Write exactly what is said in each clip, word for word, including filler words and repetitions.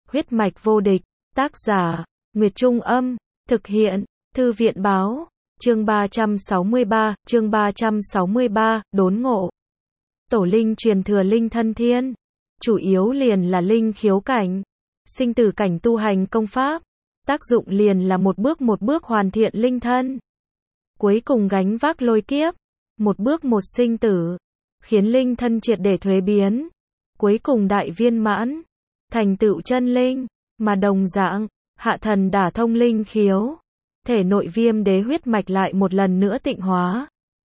Huyết mạch vô địch, tác giả, Nguyệt Trung Âm, thực hiện, Thư viện Báo, chương ba trăm sáu mươi ba, chương ba trăm sáu mươi ba, đốn ngộ. Tổ linh truyền thừa linh thân thiên, chủ yếu liền là linh khiếu cảnh, sinh tử cảnh tu hành công pháp, tác dụng liền là một bước một bước hoàn thiện linh thân. Cuối cùng gánh vác lôi kiếp, một bước một sinh tử, khiến linh thân triệt để thuế biến, cuối cùng đại viên mãn, thành tựu chân linh, mà đồng dạng, hạ thần đả thông linh khiếu, thể nội viêm đế huyết mạch lại một lần nữa tịnh hóa.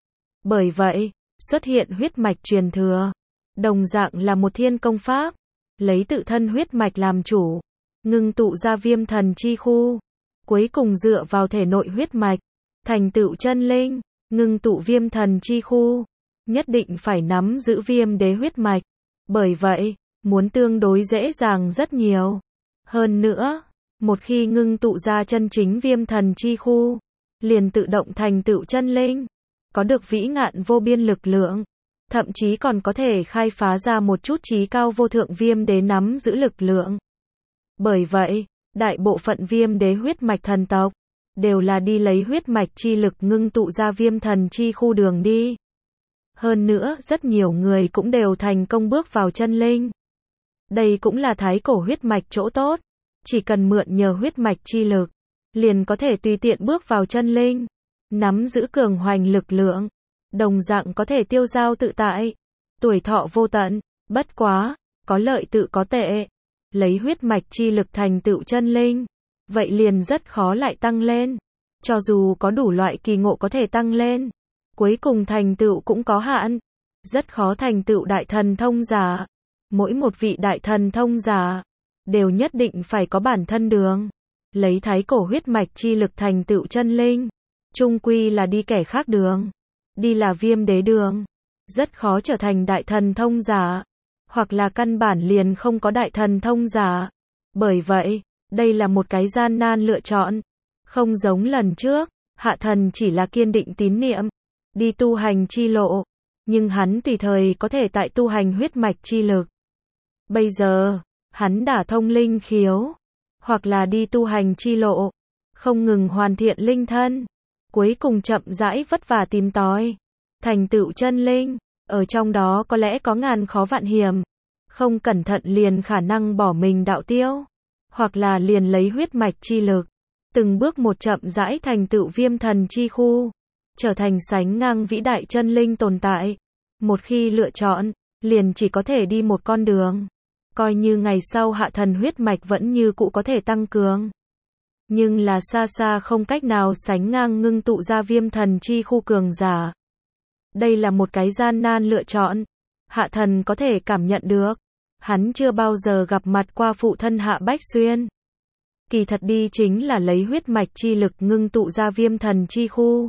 Bởi vậy, xuất hiện huyết mạch truyền thừa, đồng dạng là một thiên công pháp, lấy tự thân huyết mạch làm chủ, ngưng tụ ra viêm thần chi khu, cuối cùng dựa vào thể nội huyết mạch, thành tựu chân linh, ngưng tụ viêm thần chi khu, nhất định phải nắm giữ viêm đế huyết mạch. Bởi vậy, muốn tương đối dễ dàng rất nhiều. Hơn nữa, một khi ngưng tụ ra chân chính viêm thần chi khu, liền tự động thành tựu chân linh, có được vĩ ngạn vô biên lực lượng, thậm chí còn có thể khai phá ra một chút chí cao vô thượng viêm đế nắm giữ lực lượng. Bởi vậy, đại bộ phận viêm đế huyết mạch thần tộc, đều là đi lấy huyết mạch chi lực ngưng tụ ra viêm thần chi khu đường đi. Hơn nữa, rất nhiều người cũng đều thành công bước vào chân linh. Đây cũng là thái cổ huyết mạch chỗ tốt, chỉ cần mượn nhờ huyết mạch chi lực, liền có thể tùy tiện bước vào chân linh, nắm giữ cường hoành lực lượng, đồng dạng có thể tiêu dao tự tại, tuổi thọ vô tận. Bất quá, có lợi tự có tệ, lấy huyết mạch chi lực thành tựu chân linh, vậy liền rất khó lại tăng lên. Cho dù có đủ loại kỳ ngộ có thể tăng lên, cuối cùng thành tựu cũng có hạn, rất khó thành tựu đại thần thông giả. Mỗi một vị đại thần thông giả đều nhất định phải có bản thân đường, lấy thái cổ huyết mạch chi lực thành tựu chân linh, chung quy là đi kẻ khác đường, đi là viêm đế đường, rất khó trở thành đại thần thông giả, hoặc là căn bản liền không có đại thần thông giả. Bởi vậy, đây là một cái gian nan lựa chọn, không giống lần trước, hạ thần chỉ là kiên định tín niệm, đi tu hành chi lộ, nhưng hắn tùy thời có thể tại tu hành huyết mạch chi lực. Bây giờ, hắn đả thông linh khiếu, hoặc là đi tu hành chi lộ, không ngừng hoàn thiện linh thân, cuối cùng chậm rãi vất vả tìm tòi, thành tựu chân linh, ở trong đó có lẽ có ngàn khó vạn hiểm, không cẩn thận liền khả năng bỏ mình đạo tiêu, hoặc là liền lấy huyết mạch chi lực, từng bước một chậm rãi thành tựu viêm thần chi khu, trở thành sánh ngang vĩ đại chân linh tồn tại. Một khi lựa chọn, liền chỉ có thể đi một con đường. Coi như ngày sau hạ thần huyết mạch vẫn như cũ có thể tăng cường, nhưng là xa xa không cách nào sánh ngang ngưng tụ ra viêm thần chi khu cường giả. Đây là một cái gian nan lựa chọn. Hạ thần có thể cảm nhận được, hắn chưa bao giờ gặp mặt qua phụ thân Hạ Bách Xuyên. Kỳ thật đi chính là lấy huyết mạch chi lực ngưng tụ ra viêm thần chi khu.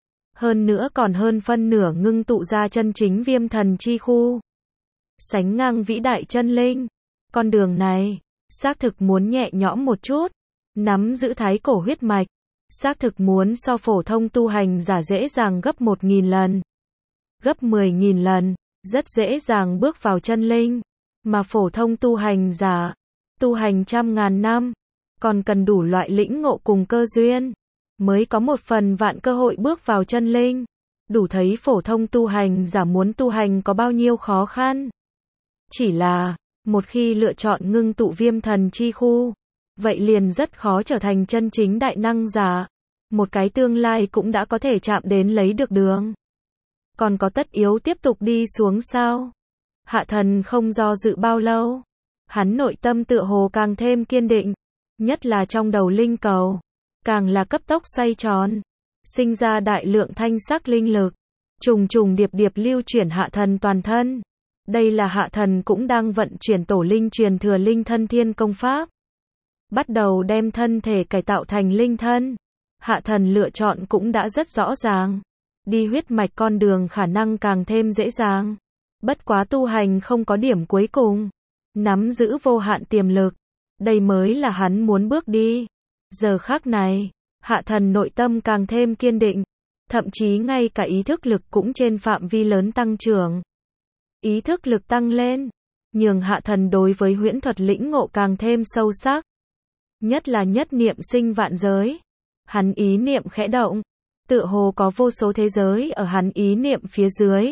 Hơn nữa còn hơn phân nửa ngưng tụ ra chân chính viêm thần chi khu, sánh ngang vĩ đại chân linh. Con đường này, xác thực muốn nhẹ nhõm một chút, nắm giữ thái cổ huyết mạch, xác thực muốn so phổ thông tu hành giả dễ dàng gấp một nghìn lần, gấp mười nghìn lần, rất dễ dàng bước vào chân linh. Mà phổ thông tu hành giả, tu hành trăm ngàn năm, còn cần đủ loại lĩnh ngộ cùng cơ duyên, mới có một phần vạn cơ hội bước vào chân linh. Đủ thấy phổ thông tu hành giả muốn tu hành có bao nhiêu khó khăn. Chỉ là, một khi lựa chọn ngưng tụ viêm thần chi khu, vậy liền rất khó trở thành chân chính đại năng giả. Một cái tương lai cũng đã có thể chạm đến lấy được đường. Còn có tất yếu tiếp tục đi xuống sao? Hạ thần không do dự bao lâu. Hắn nội tâm tựa hồ càng thêm kiên định. Nhất là trong đầu linh cầu, càng là cấp tốc xoay tròn, sinh ra đại lượng thanh sắc linh lực, trùng trùng điệp điệp lưu chuyển hạ thần toàn thân. Đây là hạ thần cũng đang vận chuyển tổ linh truyền thừa linh thân thiên công pháp, bắt đầu đem thân thể cải tạo thành linh thân. Hạ thần lựa chọn cũng đã rất rõ ràng, đi huyết mạch con đường khả năng càng thêm dễ dàng. Bất quá tu hành không có điểm cuối cùng, nắm giữ vô hạn tiềm lực, đây mới là hắn muốn bước đi. Giờ khắc này, hạ thần nội tâm càng thêm kiên định, thậm chí ngay cả ý thức lực cũng trên phạm vi lớn tăng trưởng. Ý thức lực tăng lên, nhường hạ thần đối với huyễn thuật lĩnh ngộ càng thêm sâu sắc. Nhất là nhất niệm sinh vạn giới. Hắn ý niệm khẽ động, tựa hồ có vô số thế giới ở hắn ý niệm phía dưới.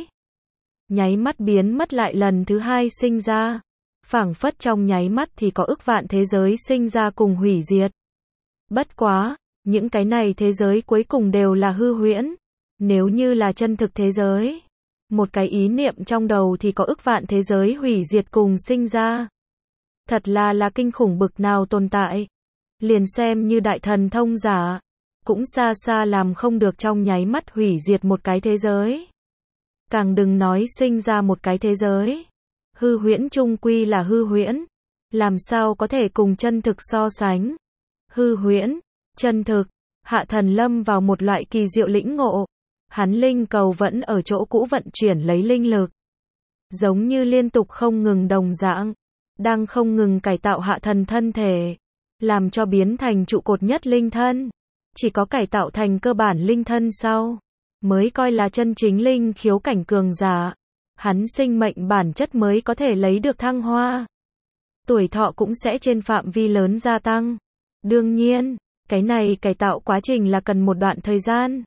Nháy mắt biến mất lại lần thứ hai sinh ra. Phảng phất trong nháy mắt thì có ức vạn thế giới sinh ra cùng hủy diệt. Bất quá, những cái này thế giới cuối cùng đều là hư huyễn. Nếu như là chân thực thế giới, một cái ý niệm trong đầu thì có ức vạn thế giới hủy diệt cùng sinh ra. Thật là là kinh khủng bực nào tồn tại. Liền xem như đại thần thông giả, cũng xa xa làm không được trong nháy mắt hủy diệt một cái thế giới. Càng đừng nói sinh ra một cái thế giới. Hư huyễn chung quy là hư huyễn, làm sao có thể cùng chân thực so sánh. Hư huyễn, chân thực, hạ thần lâm vào một loại kỳ diệu lĩnh ngộ. Hắn linh cầu vẫn ở chỗ cũ vận chuyển lấy linh lực. Giống như liên tục không ngừng đồng dạng, đang không ngừng cải tạo hạ thần thân thể, làm cho biến thành trụ cột nhất linh thân. Chỉ có cải tạo thành cơ bản linh thân sau, mới coi là chân chính linh khiếu cảnh cường giả. Hắn sinh mệnh bản chất mới có thể lấy được thăng hoa. Tuổi thọ cũng sẽ trên phạm vi lớn gia tăng. Đương nhiên, cái này cải tạo quá trình là cần một đoạn thời gian.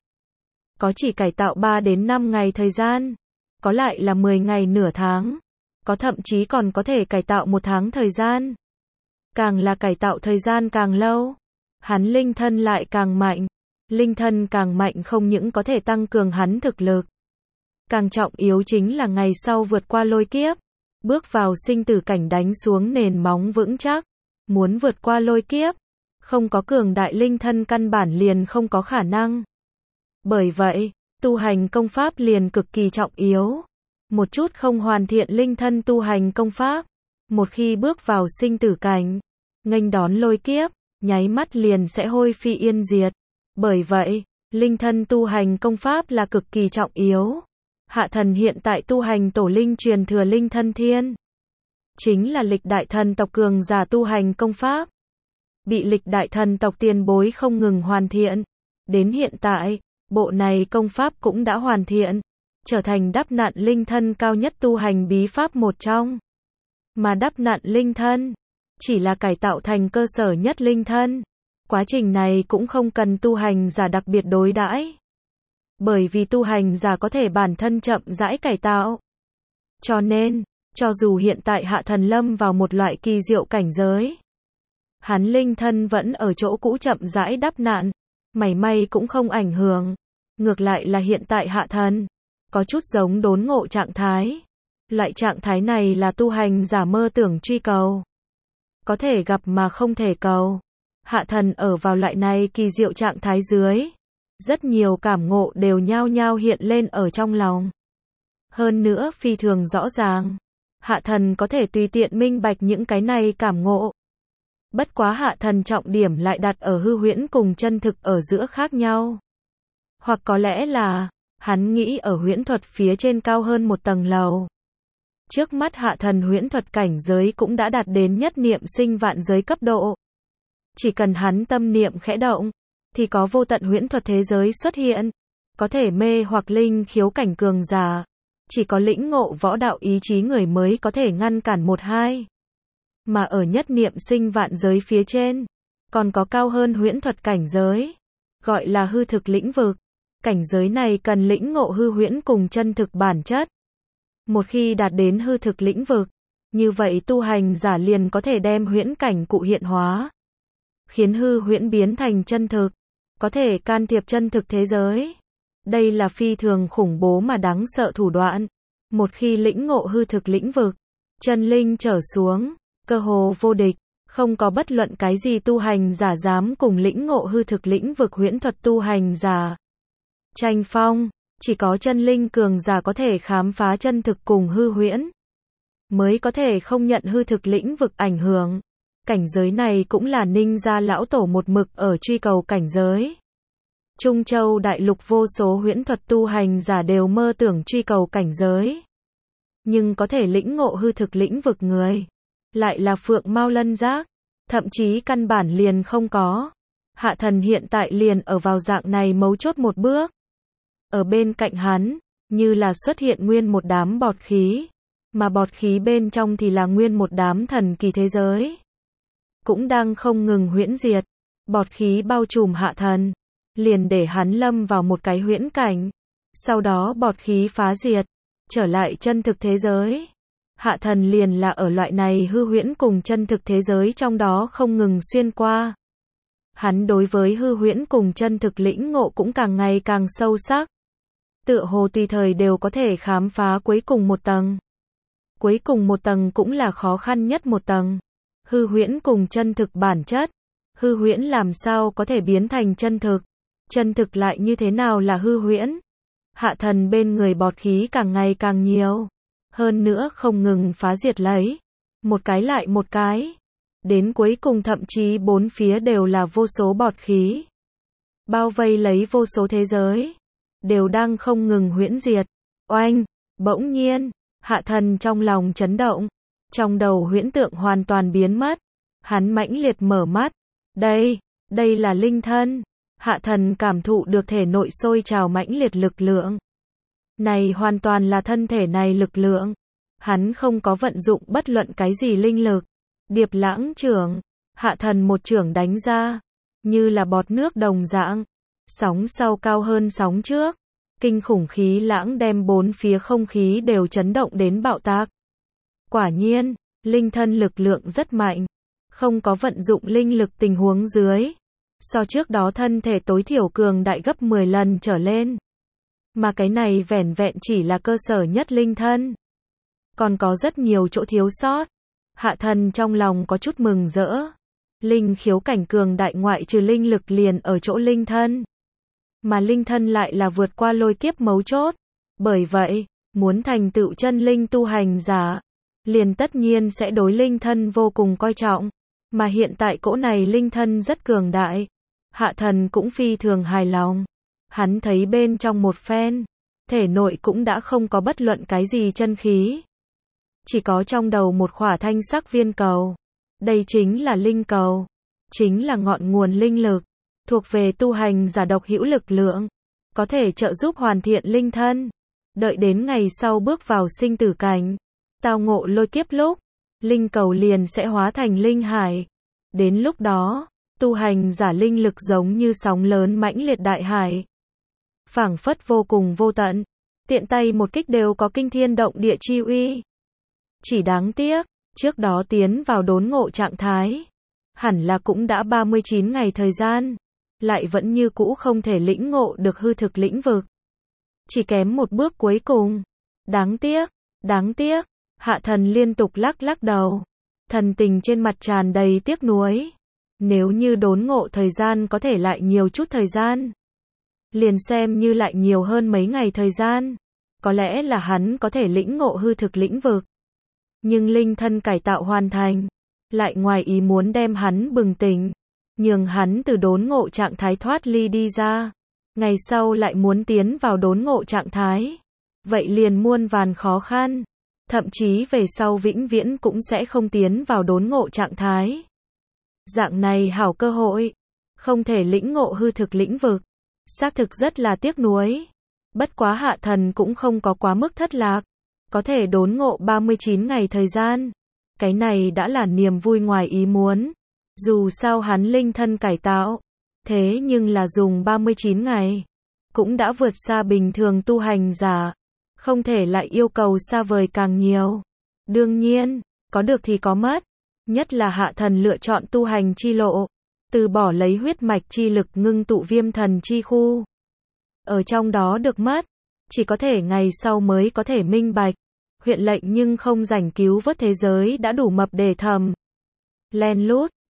Có chỉ cải tạo ba đến năm ngày thời gian, có lại là mười ngày nửa tháng, có thậm chí còn có thể cải tạo một tháng thời gian. Càng là cải tạo thời gian càng lâu, hắn linh thân lại càng mạnh. Linh thân càng mạnh không những có thể tăng cường hắn thực lực, càng trọng yếu chính là ngày sau vượt qua lôi kiếp, bước vào sinh tử cảnh đánh xuống nền móng vững chắc. Muốn vượt qua lôi kiếp, không có cường đại linh thân căn bản liền không có khả năng. Bởi vậy, tu hành công pháp liền cực kỳ trọng yếu. Một chút không hoàn thiện linh thân tu hành công pháp, một khi bước vào sinh tử cảnh, nghênh đón lôi kiếp, nháy mắt liền sẽ hôi phi yên diệt. Bởi vậy, linh thân tu hành công pháp là cực kỳ trọng yếu. Hạ thần hiện tại tu hành tổ linh truyền thừa linh thân thiên, chính là lịch đại thần tộc cường giả tu hành công pháp. Bị lịch đại thần tộc tiền bối không ngừng hoàn thiện. Đến hiện tại, bộ này công pháp cũng đã hoàn thiện, trở thành đắp nạn linh thân cao nhất tu hành bí pháp một trong. Mà đắp nạn linh thân, chỉ là cải tạo thành cơ sở nhất linh thân. Quá trình này cũng không cần tu hành giả đặc biệt đối đãi. Bởi vì tu hành giả có thể bản thân chậm rãi cải tạo. Cho nên, cho dù hiện tại hạ thần lâm vào một loại kỳ diệu cảnh giới, hắn linh thân vẫn ở chỗ cũ chậm rãi đắp nạn, mảy may cũng không ảnh hưởng. Ngược lại là hiện tại hạ thần, có chút giống đốn ngộ trạng thái. Loại trạng thái này là tu hành giả mơ tưởng truy cầu. Có thể gặp mà không thể cầu. Hạ thần ở vào loại này kỳ diệu trạng thái dưới. Rất nhiều cảm ngộ đều nhao nhao hiện lên ở trong lòng. Hơn nữa phi thường rõ ràng. Hạ thần có thể tùy tiện minh bạch những cái này cảm ngộ. Bất quá hạ thần trọng điểm lại đặt ở hư huyễn cùng chân thực ở giữa khác nhau. Hoặc có lẽ là, hắn nghĩ ở huyễn thuật phía trên cao hơn một tầng lầu. Trước mắt hạ thần huyễn thuật cảnh giới cũng đã đạt đến nhất niệm sinh vạn giới cấp độ. Chỉ cần hắn tâm niệm khẽ động, thì có vô tận huyễn thuật thế giới xuất hiện. Có thể mê hoặc linh khiếu cảnh cường giả. Chỉ có lĩnh ngộ võ đạo ý chí người mới có thể ngăn cản một hai. Mà ở nhất niệm sinh vạn giới phía trên, còn có cao hơn huyễn thuật cảnh giới, gọi là hư thực lĩnh vực. Cảnh giới này cần lĩnh ngộ hư huyễn cùng chân thực bản chất. Một khi đạt đến hư thực lĩnh vực, như vậy tu hành giả liền có thể đem huyễn cảnh cụ hiện hóa, khiến hư huyễn biến thành chân thực, có thể can thiệp chân thực thế giới. Đây là phi thường khủng bố mà đáng sợ thủ đoạn. Một khi lĩnh ngộ hư thực lĩnh vực, chân linh trở xuống, cơ hồ vô địch, không có bất luận cái gì tu hành giả dám cùng lĩnh ngộ hư thực lĩnh vực huyễn thuật tu hành giả tranh phong. Chỉ có chân linh cường giả có thể khám phá chân thực cùng hư huyễn, mới có thể không nhận hư thực lĩnh vực ảnh hưởng. Cảnh giới này cũng là Ninh gia lão tổ một mực ở truy cầu cảnh giới. Trung Châu đại lục vô số huyễn thuật tu hành giả đều mơ tưởng truy cầu cảnh giới. Nhưng có thể lĩnh ngộ hư thực lĩnh vực người, lại là phượng mao lân giác, thậm chí căn bản liền không có. Hạ thần hiện tại liền ở vào dạng này mấu chốt một bước. Ở bên cạnh hắn, như là xuất hiện nguyên một đám bọt khí. Mà bọt khí bên trong thì là nguyên một đám thần kỳ thế giới. Cũng đang không ngừng huyễn diệt. Bọt khí bao trùm Hạ Thần. Liền để hắn lâm vào một cái huyễn cảnh. Sau đó bọt khí phá diệt. Trở lại chân thực thế giới. Hạ Thần liền là ở loại này hư huyễn cùng chân thực thế giới trong đó không ngừng xuyên qua. Hắn đối với hư huyễn cùng chân thực lĩnh ngộ cũng càng ngày càng sâu sắc. Tựa hồ tùy thời đều có thể khám phá cuối cùng một tầng. Cuối cùng một tầng cũng là khó khăn nhất một tầng. Hư huyễn cùng chân thực bản chất. Hư huyễn làm sao có thể biến thành chân thực? Chân thực lại như thế nào là hư huyễn? Hạ Thần bên người bọt khí càng ngày càng nhiều. Hơn nữa không ngừng phá diệt lấy. Một cái lại một cái. Đến cuối cùng thậm chí bốn phía đều là vô số bọt khí. Bao vây lấy vô số thế giới. Đều đang không ngừng huyễn diệt. Oanh! Bỗng nhiên, Hạ Thần trong lòng chấn động. Trong đầu huyễn tượng hoàn toàn biến mất. Hắn mãnh liệt mở mắt. Đây, đây là linh thân. Hạ Thần cảm thụ được thể nội sôi trào mãnh liệt lực lượng. Này hoàn toàn là thân thể này lực lượng. Hắn không có vận dụng bất luận cái gì linh lực. Điệp lãng trưởng. Hạ Thần một trưởng đánh ra. Như là bọt nước đồng dạng. Sóng sau cao hơn sóng trước. Kinh khủng khí lãng đem bốn phía không khí đều chấn động đến bạo tạc. Quả nhiên, linh thân lực lượng rất mạnh. Không có vận dụng linh lực tình huống dưới. So trước đó thân thể tối thiểu cường đại gấp mười lần trở lên. Mà cái này vẻn vẹn chỉ là cơ sở nhất linh thân. Còn có rất nhiều chỗ thiếu sót. Hạ Thần trong lòng có chút mừng rỡ. Linh khiếu cảnh cường đại ngoại trừ linh lực liền ở chỗ linh thân. Mà linh thân lại là vượt qua lôi kiếp mấu chốt. Bởi vậy, muốn thành tựu chân linh tu hành giả, liền tất nhiên sẽ đối linh thân vô cùng coi trọng. Mà hiện tại cỗ này linh thân rất cường đại. Hạ Thần cũng phi thường hài lòng. Hắn thấy bên trong một phen, thể nội cũng đã không có bất luận cái gì chân khí. Chỉ có trong đầu một khỏa thanh sắc viên cầu. Đây chính là linh cầu. Chính là ngọn nguồn linh lực. Thuộc về tu hành giả độc hữu lực lượng. Có thể trợ giúp hoàn thiện linh thân. Đợi đến ngày sau bước vào sinh tử cảnh. Tao ngộ lôi kiếp lúc. Linh cầu liền sẽ hóa thành linh hải. Đến lúc đó, tu hành giả linh lực giống như sóng lớn mãnh liệt đại hải. Phảng phất vô cùng vô tận. Tiện tay một kích đều có kinh thiên động địa chi uy. Chỉ đáng tiếc, trước đó tiến vào đốn ngộ trạng thái. Hẳn là cũng đã ba mươi chín ngày thời gian. Lại vẫn như cũ không thể lĩnh ngộ được hư thực lĩnh vực. Chỉ kém một bước cuối cùng. Đáng tiếc, đáng tiếc. Hạ Thần liên tục lắc lắc đầu. Thần tình trên mặt tràn đầy tiếc nuối. Nếu như đốn ngộ thời gian có thể lại nhiều chút thời gian. Liền xem như lại nhiều hơn mấy ngày thời gian. Có lẽ là hắn có thể lĩnh ngộ hư thực lĩnh vực. Nhưng linh thân cải tạo hoàn thành. Lại ngoài ý muốn đem hắn bừng tỉnh. Nhường hắn từ đốn ngộ trạng thái thoát ly đi ra. Ngày sau lại muốn tiến vào đốn ngộ trạng thái. Vậy liền muôn vàn khó khăn. Thậm chí về sau vĩnh viễn cũng sẽ không tiến vào đốn ngộ trạng thái. Dạng này hảo cơ hội. Không thể lĩnh ngộ hư thực lĩnh vực. Xác thực rất là tiếc nuối. Bất quá Hạ Thần cũng không có quá mức thất lạc. Có thể đốn ngộ ba mươi chín ngày thời gian. Cái này đã là niềm vui ngoài ý muốn. Dù sao hắn linh thân cải tạo. Thế nhưng là dùng ba mươi chín ngày. Cũng đã vượt xa bình thường tu hành giả. Không thể lại yêu cầu xa vời càng nhiều. Đương nhiên, có được thì có mất. Nhất là Hạ Thần lựa chọn tu hành chi lộ. Từ bỏ lấy huyết mạch chi lực ngưng tụ viêm thần chi khu. Ở trong đó được mất. Chỉ có thể ngày sau mới có thể minh bạch. Huyện lệnh nhưng không rảnh cứu vớt thế giới đã đủ mập để thầm. Len lút,